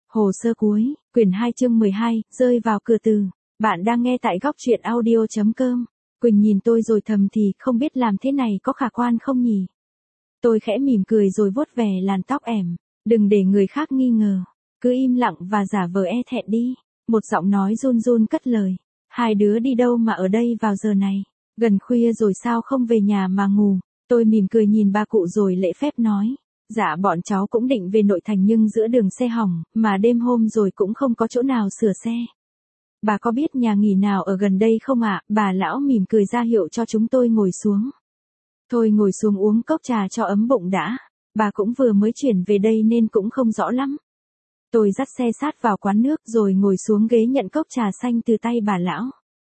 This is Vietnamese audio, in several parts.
Hồ sơ cuối, quyển 2 chương 12, rơi vào cửa từ. Bạn đang nghe tại góc truyện audio.com. Quỳnh nhìn tôi rồi thầm thì không biết làm thế này có khả quan không nhỉ? Tôi khẽ mỉm cười rồi vuốt về làn tóc ẻm. Đừng để người khác nghi ngờ. Cứ im lặng và giả vờ e thẹn đi. Một giọng nói run run cất lời. Hai đứa đi đâu mà ở đây vào giờ này? Gần khuya rồi sao không về nhà mà ngủ? Tôi mỉm cười nhìn ba cụ rồi lễ phép nói. Dạ bọn cháu cũng định về nội thành nhưng giữa đường xe hỏng, mà đêm hôm rồi cũng không có chỗ nào sửa xe. Bà có biết nhà nghỉ nào ở gần đây không ạ? Bà lão mỉm cười ra hiệu cho chúng tôi ngồi xuống. Thôi ngồi xuống uống cốc trà cho ấm bụng đã. Bà cũng vừa mới chuyển về đây nên cũng không rõ lắm. Tôi dắt xe sát vào quán nước rồi ngồi xuống ghế nhận cốc trà xanh từ tay bà lão.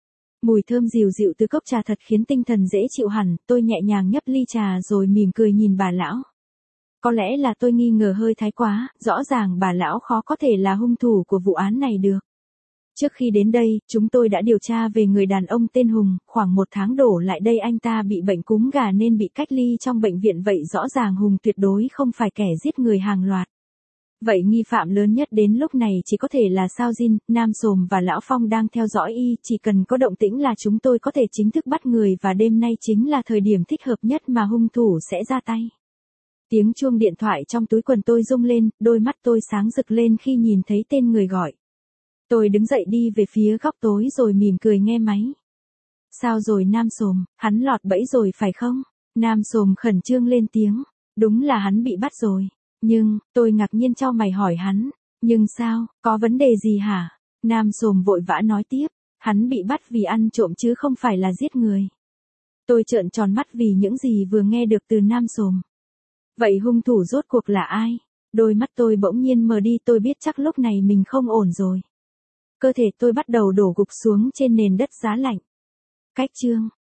Mùi thơm dịu dịu từ cốc trà thật khiến tinh thần dễ chịu hẳn. Tôi nhẹ nhàng nhấp ly trà rồi mỉm cười nhìn bà lão. Có lẽ là tôi nghi ngờ hơi thái quá, rõ ràng bà lão khó có thể là hung thủ của vụ án này được. Trước khi đến đây, chúng tôi đã điều tra về người đàn ông tên Hùng, khoảng 1 tháng đổ lại đây anh ta bị bệnh cúm gà nên bị cách ly trong bệnh viện, vậy rõ ràng Hùng tuyệt đối không phải kẻ giết người hàng loạt. Vậy nghi phạm lớn nhất đến lúc này chỉ có thể là Sao Jin, Nam Sồm và Lão Phong đang theo dõi y, chỉ cần có động tĩnh là chúng tôi có thể chính thức bắt người và đêm nay chính là thời điểm thích hợp nhất mà hung thủ sẽ ra tay. Tiếng chuông điện thoại trong túi quần tôi rung lên, đôi mắt tôi sáng rực lên khi nhìn thấy tên người gọi. Tôi đứng dậy đi về phía góc tối rồi mỉm cười nghe máy. Sao rồi Nam Sồm, hắn lọt bẫy rồi phải không? Nam Sồm khẩn trương lên tiếng. Đúng là hắn bị bắt rồi. Nhưng, tôi ngạc nhiên chau mày hỏi hắn. Nhưng sao, có vấn đề gì hả? Nam Sồm vội vã nói tiếp. Hắn bị bắt vì ăn trộm chứ không phải là giết người. Tôi trợn tròn mắt vì những gì vừa nghe được từ Nam Sồm. Vậy hung thủ rốt cuộc là ai? Đôi mắt tôi bỗng nhiên mờ đi, tôi biết chắc lúc này mình không ổn rồi. Cơ thể tôi bắt đầu đổ gục xuống trên nền đất giá lạnh. Cách chương